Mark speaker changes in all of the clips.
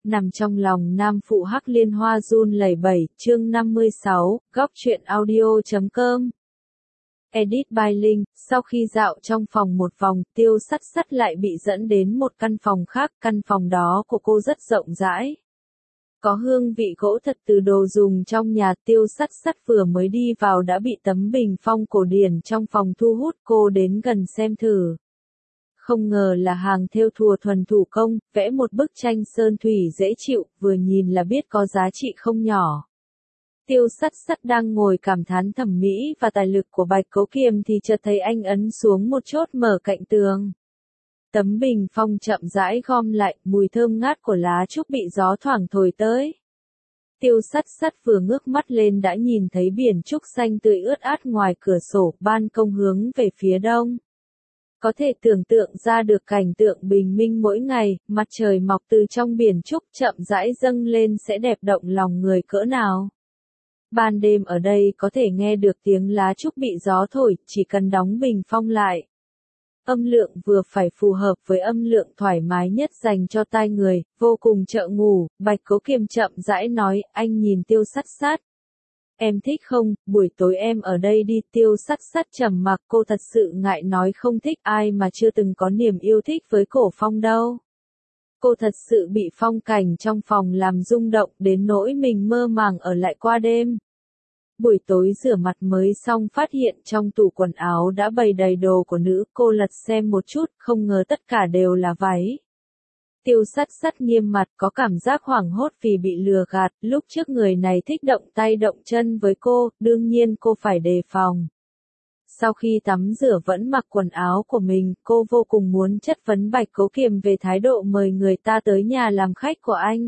Speaker 1: Nằm trong lòng nam phụ hắc liên hoa run lẩy bẩy, chương 56, góc truyện audio.com. Edit by Link. Sau khi dạo trong phòng một vòng, Tiêu Sắt Sắt lại bị dẫn đến một căn phòng khác. Căn phòng đó của cô rất rộng rãi, có hương vị gỗ thật từ đồ dùng trong nhà. Tiêu Sắt Sắt vừa mới đi vào đã bị tấm bình phong cổ điển trong phòng thu hút cô đến gần xem thử. Không ngờ là hàng thêu thùa thuần thủ công, vẽ một bức tranh sơn thủy dễ chịu, vừa nhìn là biết có giá trị không nhỏ. Tiêu Sắt Sắt đang ngồi cảm thán thẩm mỹ và tài lực của Bạch Cố Kiềm thì chợt thấy anh ấn xuống một chốt mở cạnh tường. Tấm bình phong chậm rãi gom lại, mùi thơm ngát của lá trúc bị gió thoảng thổi tới. Tiêu Sắt Sắt vừa ngước mắt lên đã nhìn thấy biển trúc xanh tươi ướt át ngoài cửa sổ, ban công hướng về phía đông. Có thể tưởng tượng ra được cảnh tượng bình minh mỗi ngày, mặt trời mọc từ trong biển trúc chậm rãi dâng lên sẽ đẹp động lòng người cỡ nào. Ban đêm ở đây có thể nghe được tiếng lá trúc bị gió thổi, chỉ cần đóng bình phong lại. Âm lượng vừa phải phù hợp với âm lượng thoải mái nhất dành cho tai người, vô cùng trợ ngủ. Bạch Cố Kiềm chậm rãi nói, anh nhìn Tiêu Sắt Sắt. Em thích không, buổi tối em ở đây đi. Tiêu Sắt Sắt trầm mặc, cô thật sự ngại nói không thích, ai mà chưa từng có niềm yêu thích với cổ phong đâu. Cô thật sự bị phong cảnh trong phòng làm rung động đến nỗi mình mơ màng ở lại qua đêm. Buổi tối rửa mặt mới xong phát hiện trong tủ quần áo đã bày đầy đồ của nữ, cô lật xem một chút, không ngờ tất cả đều là váy. Tiêu Sắt Sắt nghiêm mặt, có cảm giác hoảng hốt vì bị lừa gạt, lúc trước người này thích động tay động chân với cô, đương nhiên cô phải đề phòng. Sau khi tắm rửa vẫn mặc quần áo của mình, cô vô cùng muốn chất vấn Bạch Cố Kiềm về thái độ mời người ta tới nhà làm khách của anh.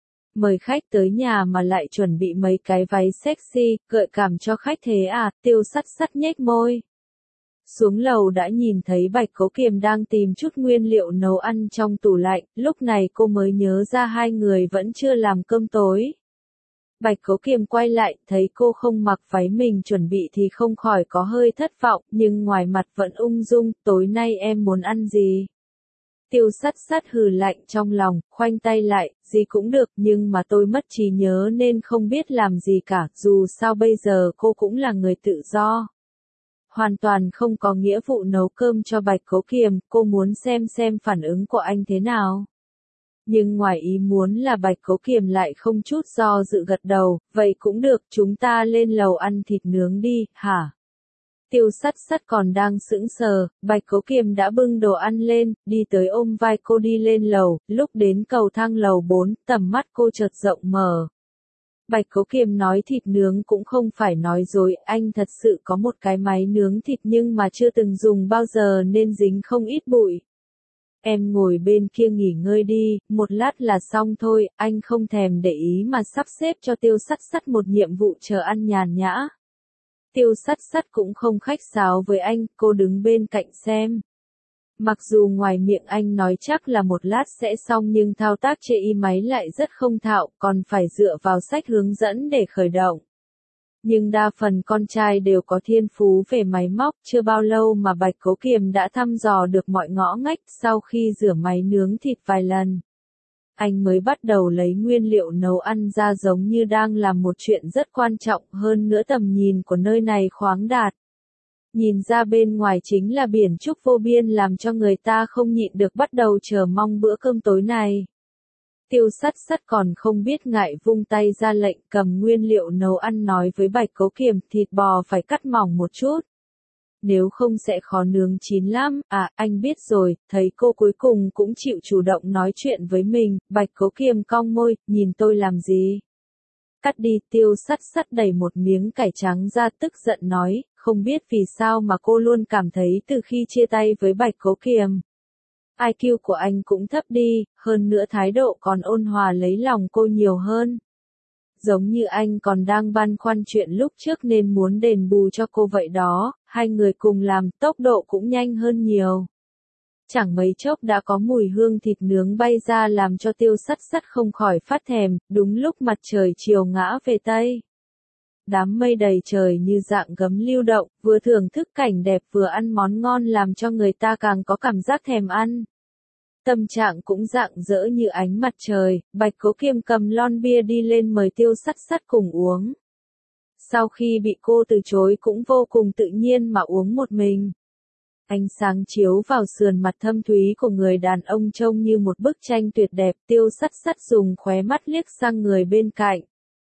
Speaker 1: Mời khách tới nhà mà lại chuẩn bị mấy cái váy sexy, gợi cảm cho khách thế à? Tiêu Sắt Sắt nhếch môi. Xuống lầu đã nhìn thấy Bạch Cố Kiềm đang tìm chút nguyên liệu nấu ăn trong tủ lạnh, lúc này cô mới nhớ ra hai người vẫn chưa làm cơm tối. Bạch Cố Kiềm quay lại, thấy cô không mặc váy mình chuẩn bị thì không khỏi có hơi thất vọng, nhưng ngoài mặt vẫn ung dung, tối nay em muốn ăn gì? Tiêu Sắt Sắt hừ lạnh trong lòng, khoanh tay lại, gì cũng được, nhưng mà tôi mất trí nhớ nên không biết làm gì cả, dù sao bây giờ cô cũng là người tự do. Hoàn toàn không có nghĩa vụ nấu cơm cho Bạch Cố Kiềm, cô muốn xem phản ứng của anh thế nào. Nhưng ngoài ý muốn là Bạch Cố Kiềm lại không chút do dự gật đầu, vậy cũng được, chúng ta lên lầu ăn thịt nướng đi, hả? Tiêu Sắt Sắt còn đang sững sờ, Bạch Cố Kiềm đã bưng đồ ăn lên, đi tới ôm vai cô đi lên lầu, lúc đến cầu thang lầu 4, tầm mắt cô chợt rộng mở. Bạch Cố Kiềm nói thịt nướng cũng không phải nói dối, anh thật sự có một cái máy nướng thịt nhưng mà chưa từng dùng bao giờ nên dính không ít bụi. Em ngồi bên kia nghỉ ngơi đi, một lát là xong thôi, anh không thèm để ý mà sắp xếp cho Tiêu Sắt Sắt một nhiệm vụ chờ ăn nhàn nhã. Tiêu Sắt Sắt cũng không khách sáo với anh, cô đứng bên cạnh xem. Mặc dù ngoài miệng anh nói chắc là một lát sẽ xong nhưng thao tác trên máy lại rất không thạo, còn phải dựa vào sách hướng dẫn để khởi động. Nhưng đa phần con trai đều có thiên phú về máy móc, chưa bao lâu mà Bạch Cố Kiềm đã thăm dò được mọi ngõ ngách. Sau khi rửa máy nướng thịt vài lần, anh mới bắt đầu lấy nguyên liệu nấu ăn ra, giống như đang làm một chuyện rất quan trọng, hơn nữa tầm nhìn của nơi này khoáng đạt. Nhìn ra bên ngoài chính là biển trúc vô biên làm cho người ta không nhịn được bắt đầu chờ mong bữa cơm tối này. Tiêu Sắt Sắt còn không biết ngại vung tay ra lệnh, cầm nguyên liệu nấu ăn nói với Bạch Cố Kiềm, thịt bò phải cắt mỏng một chút. Nếu không sẽ khó nướng chín lắm. À, anh biết rồi. Thấy cô cuối cùng cũng chịu chủ động nói chuyện với mình, Bạch Cố Kiềm cong môi, nhìn tôi làm gì? Cắt đi. Tiêu Sắt Sắt đẩy một miếng cải trắng ra, tức giận nói, không biết vì sao mà cô luôn cảm thấy từ khi chia tay với Bạch Cố Kiềm, IQ của anh cũng thấp đi, hơn nữa thái độ còn ôn hòa lấy lòng cô nhiều hơn. Giống như anh còn đang băn khoăn chuyện lúc trước nên muốn đền bù cho cô vậy đó, hai người cùng làm, tốc độ cũng nhanh hơn nhiều. Chẳng mấy chốc đã có mùi hương thịt nướng bay ra làm cho Tiêu Sắt Sắt không khỏi phát thèm, đúng lúc mặt trời chiều ngã về Tây. Đám mây đầy trời như dạng gấm lưu động, vừa thưởng thức cảnh đẹp vừa ăn món ngon làm cho người ta càng có cảm giác thèm ăn. tâm trạng cũng rạng rỡ như ánh mặt trời, Bạch Cố Kiêm cầm lon bia đi lên mời Tiêu Sắt Sắt cùng uống. Sau khi bị cô từ chối cũng vô cùng tự nhiên mà uống một mình. Ánh sáng chiếu vào sườn mặt thâm thúy của người đàn ông trông như một bức tranh tuyệt đẹp. Tiêu Sắt Sắt dùng khóe mắt liếc sang người bên cạnh.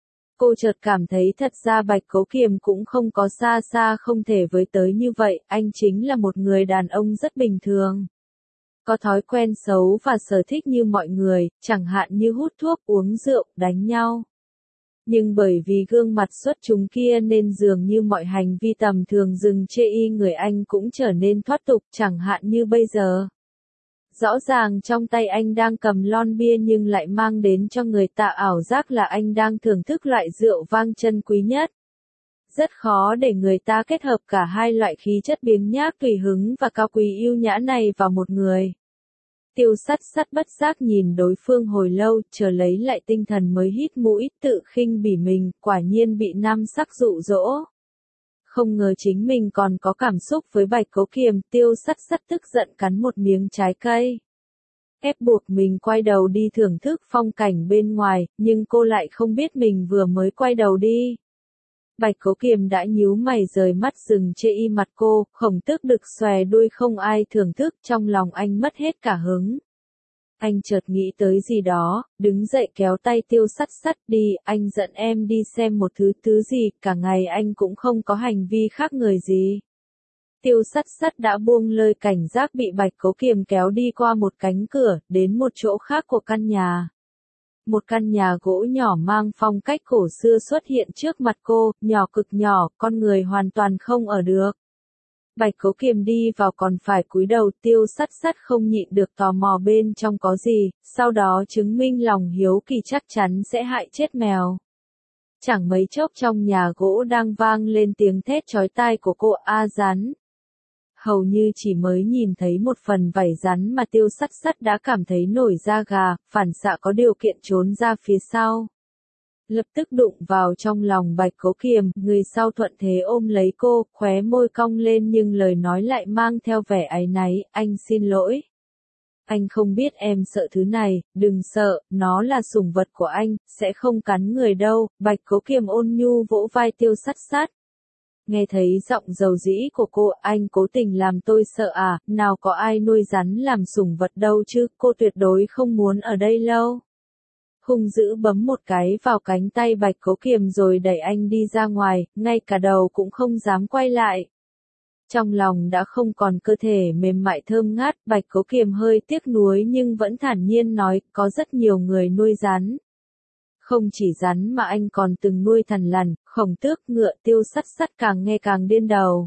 Speaker 1: Cô chợt cảm thấy thật ra Bạch Cố Kiềm cũng không có xa xa không thể với tới như vậy, anh chính là một người đàn ông rất bình thường. Có thói quen xấu và sở thích như mọi người, chẳng hạn như hút thuốc, uống rượu, đánh nhau. Nhưng bởi vì gương mặt xuất chúng kia nên dường như mọi hành vi tầm thường dừng chê y người anh cũng trở nên thoát tục, chẳng hạn như bây giờ. Rõ ràng trong tay anh đang cầm lon bia nhưng lại mang đến cho người ta ảo giác là anh đang thưởng thức loại rượu vang chân quý nhất. Rất khó để người ta kết hợp cả hai loại khí chất biếng nhác tùy hứng và cao quý yêu nhã này vào một người. Tiêu Sắt Sắt bất giác nhìn đối phương hồi lâu, chờ lấy lại tinh thần mới hít mũi, tự khinh bỉ mình, quả nhiên bị nam sắc dụ dỗ. Không ngờ chính mình còn có cảm xúc với Bạch Cố Kiềm, Tiêu Sắt Sắt tức giận cắn một miếng trái cây. Ép buộc mình quay đầu đi thưởng thức phong cảnh bên ngoài, nhưng cô lại không biết mình vừa mới quay đầu đi. Bạch Cố Kiềm đã nhíu mày rời mắt dừng chê y mặt cô, khổng tước đực xòe đuôi không ai thưởng thức, trong lòng anh mất hết cả hứng. Anh chợt nghĩ tới gì đó, đứng dậy kéo tay Tiêu Sắt Sắt đi, anh dẫn em đi xem một thứ gì, cả ngày anh cũng không có hành vi khác người gì. Tiêu Sắt Sắt đã buông lơi cảnh giác bị Bạch Cố Kiềm kéo đi qua một cánh cửa, đến một chỗ khác của căn nhà. Một căn nhà gỗ nhỏ mang phong cách cổ xưa xuất hiện trước mặt cô, nhỏ cực nhỏ, con người hoàn toàn không ở được. Bạch Cố Kiềm đi vào còn phải cúi đầu, Tiêu Sắt Sắt không nhịn được tò mò bên trong có gì, sau đó chứng minh lòng hiếu kỳ chắc chắn sẽ hại chết mèo. Chẳng mấy chốc trong nhà gỗ đang vang lên tiếng thét chói tai của cô A Rắn. Hầu như chỉ mới nhìn thấy một phần vảy rắn mà Tiêu Sắt Sắt đã cảm thấy nổi da gà, phản xạ có điều kiện trốn ra phía sau. Lập tức đụng vào trong lòng Bạch Cố Kiềm, người sau thuận thế ôm lấy cô, khóe môi cong lên nhưng lời nói lại mang theo vẻ áy náy, anh xin lỗi. Anh không biết em sợ thứ này, đừng sợ, nó là sủng vật của anh, sẽ không cắn người đâu. Bạch Cố Kiềm ôn nhu vỗ vai Tiêu Sắt Sắt. Nghe thấy giọng dầu dĩ của cô, anh cố tình làm tôi sợ à, nào có ai nuôi rắn làm sủng vật đâu chứ, cô tuyệt đối không muốn ở đây lâu. Hung dữ bấm một cái vào cánh tay Bạch Cố Kiềm rồi đẩy anh đi ra ngoài, ngay cả đầu cũng không dám quay lại. Trong lòng đã không còn cơ thể mềm mại thơm ngát, Bạch Cố Kiềm hơi tiếc nuối nhưng vẫn thản nhiên nói, có rất nhiều người nuôi rắn. Không chỉ rắn mà anh còn từng nuôi thằn lằn, khổng tước, ngựa. Tiêu Sắt Sắt càng nghe càng điên đầu.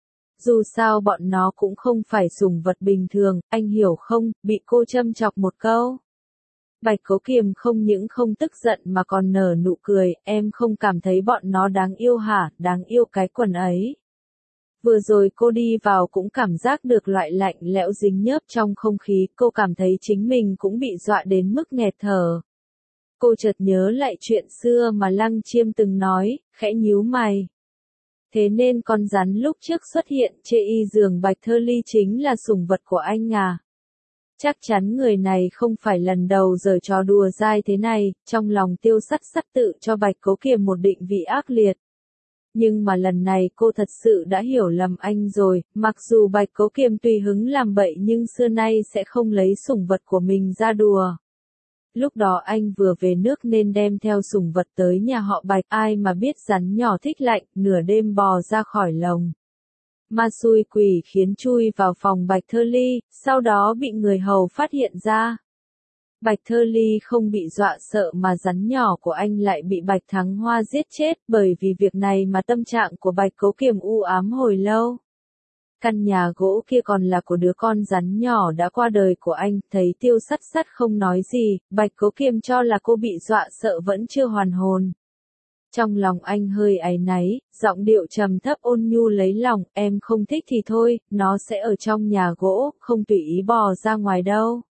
Speaker 1: Dù sao bọn nó cũng không phải sủng vật bình thường, anh hiểu không, bị cô châm chọc một câu. Bạch Cố Kiềm không những không tức giận mà còn nở nụ cười, em không cảm thấy bọn nó đáng yêu hả, đáng yêu cái quần ấy. Vừa rồi cô đi vào cũng cảm giác được loại lạnh lẽo dính nhớp trong không khí, cô cảm thấy chính mình cũng bị dọa đến mức nghẹt thở. Cô chợt nhớ lại chuyện xưa mà Lăng Chiêm từng nói, khẽ nhíu mày. Thế nên con rắn lúc trước xuất hiện chê y giường Bạch Thơ Ly chính là sủng vật của anh à? Chắc chắn người này không phải lần đầu giở trò đùa dai thế này, trong lòng Tiêu Sắt Sắt tự cho Bạch Cố Kiềm một định vị ác liệt. Nhưng mà lần này cô thật sự đã hiểu lầm anh rồi, mặc dù Bạch Cố Kiềm tùy hứng làm bậy nhưng xưa nay sẽ không lấy sủng vật của mình ra đùa. Lúc đó anh vừa về nước nên đem theo sủng vật tới nhà họ Bạch, ai mà biết rắn nhỏ thích lạnh, nửa đêm bò ra khỏi lồng. Ma xui quỷ khiến chui vào phòng Bạch Thơ Ly, sau đó bị người hầu phát hiện ra. Bạch Thơ Ly không bị dọa sợ mà rắn nhỏ của anh lại bị Bạch Thắng Hoa giết chết, bởi vì việc này mà tâm trạng của Bạch Cố Kiềm u ám hồi lâu. Căn nhà gỗ kia còn là của đứa con rắn nhỏ đã qua đời của anh, thấy Tiêu Sắt Sắt không nói gì, Bạch Cố Kiềm cho là cô bị dọa sợ vẫn chưa hoàn hồn. Trong lòng anh hơi áy náy, giọng điệu trầm thấp ôn nhu lấy lòng, em không thích thì thôi, nó sẽ ở trong nhà gỗ, không tùy ý bò ra ngoài đâu.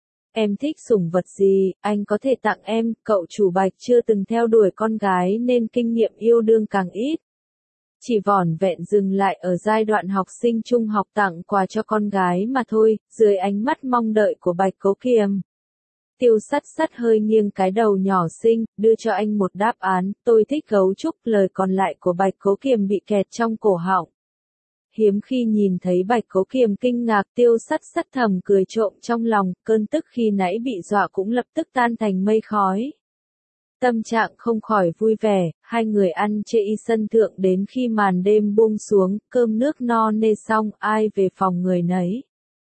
Speaker 1: Em thích sủng vật gì, anh có thể tặng em, cậu chủ Bạch chưa từng theo đuổi con gái nên kinh nghiệm yêu đương càng ít. chỉ vỏn vẹn dừng lại ở giai đoạn học sinh trung học tặng quà cho con gái mà thôi, dưới ánh mắt mong đợi của Bạch Cố Kiềm. Tiêu Sắt Sắt hơi nghiêng cái đầu nhỏ xinh, đưa cho anh một đáp án, tôi thích gấu trúc, lời còn lại của Bạch Cố Kiềm bị kẹt trong cổ họng. Hiếm khi nhìn thấy Bạch Cố Kiềm kinh ngạc, Tiêu Sắt Sắt thầm cười trộm trong lòng, cơn tức khi nãy bị dọa cũng lập tức tan thành mây khói. Tâm trạng không khỏi vui vẻ, hai người ăn chê y sân thượng đến khi màn đêm buông xuống, cơm nước no nê xong, ai về phòng người nấy.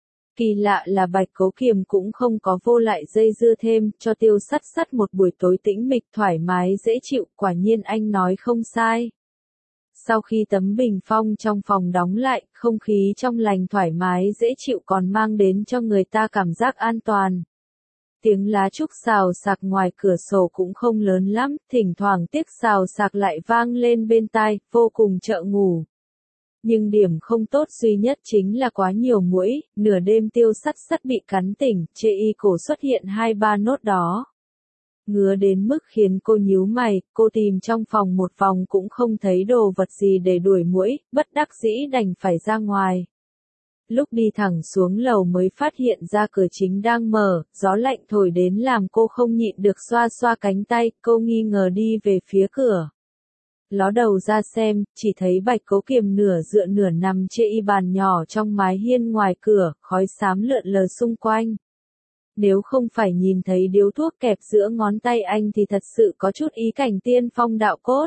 Speaker 1: Kỳ lạ là Bạch Cố Kiềm cũng không có vô lại dây dưa thêm, cho Tiêu Sắt Sắt một buổi tối tĩnh mịch thoải mái dễ chịu, quả nhiên anh nói không sai. Sau khi tấm bình phong trong phòng đóng lại, không khí trong lành thoải mái dễ chịu còn mang đến cho người ta cảm giác an toàn. Tiếng lá trúc xào xạc ngoài cửa sổ cũng không lớn lắm, thỉnh thoảng tiếc xào xạc lại vang lên bên tai, vô cùng trợ ngủ. Nhưng điểm không tốt duy nhất chính là quá nhiều muỗi, nửa đêm Tiêu Sắt Sắt bị cắn tỉnh, chê y cổ xuất hiện 2-3 nốt đó. Ngứa đến mức khiến cô nhíu mày, cô tìm trong phòng một vòng cũng không thấy đồ vật gì để đuổi muỗi, bất đắc dĩ đành phải ra ngoài. Lúc đi thẳng xuống lầu mới phát hiện ra cửa chính đang mở, gió lạnh thổi đến làm cô không nhịn được xoa xoa cánh tay, cô nghi ngờ đi về phía cửa. Ló đầu ra xem, chỉ thấy Bạch Cố Kiềm nửa dựa nửa nằm chê y bàn nhỏ trong mái hiên ngoài cửa, khói xám lượn lờ xung quanh. Nếu không phải nhìn thấy điếu thuốc kẹp giữa ngón tay anh thì thật sự có chút ý cảnh tiên phong đạo cốt.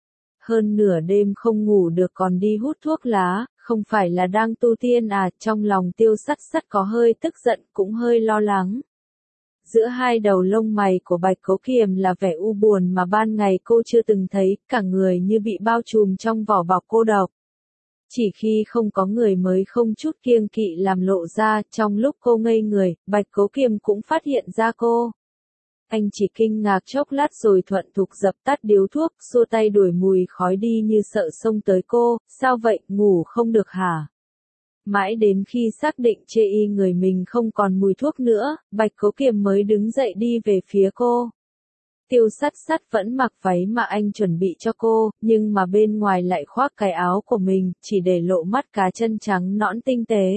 Speaker 1: Hơn nửa đêm không ngủ được còn đi hút thuốc lá, không phải là đang tu tiên à, trong lòng Tiêu Sắt Sắt có hơi tức giận cũng hơi lo lắng. Giữa hai đầu lông mày của Bạch Cố Kiềm là vẻ u buồn mà ban ngày cô chưa từng thấy, cả người như bị bao trùm trong vỏ bọc cô độc. Chỉ khi không có người mới không chút kiêng kỵ làm lộ ra, trong lúc cô ngây người, Bạch Cố Kiềm cũng phát hiện ra cô. Anh chỉ kinh ngạc chốc lát rồi thuận thục dập tắt điếu thuốc, xua tay đuổi mùi khói đi như sợ xông tới cô, sao vậy, ngủ không được hả? Mãi đến khi xác định chê y người mình không còn mùi thuốc nữa, Bạch Cố Kiềm mới đứng dậy đi về phía cô. Tiêu Sắt Sắt vẫn mặc váy mà anh chuẩn bị cho cô, nhưng mà bên ngoài lại khoác cái áo của mình, chỉ để lộ mắt cá chân trắng nõn tinh tế.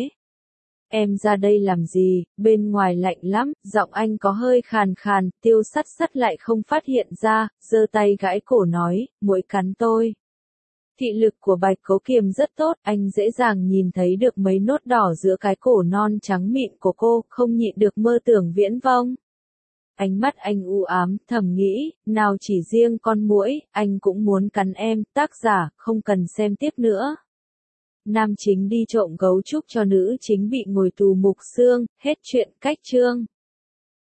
Speaker 1: Em ra đây làm gì, bên ngoài lạnh lắm, giọng anh có hơi khàn khàn, Tiêu Sắt Sắt lại không phát hiện ra, giơ tay gãi cổ nói, muỗi cắn tôi. Thị lực của Bạch Cố Kiềm rất tốt, anh dễ dàng nhìn thấy được mấy nốt đỏ giữa cái cổ non trắng mịn của cô, không nhịn được mơ tưởng viễn vông. Ánh mắt anh u ám, thầm nghĩ, nào chỉ riêng con muỗi, anh cũng muốn cắn em, tác giả, không cần xem tiếp nữa. Nam chính đi trộm gấu trúc cho nữ chính bị ngồi tù mục xương, hết chuyện cách chương.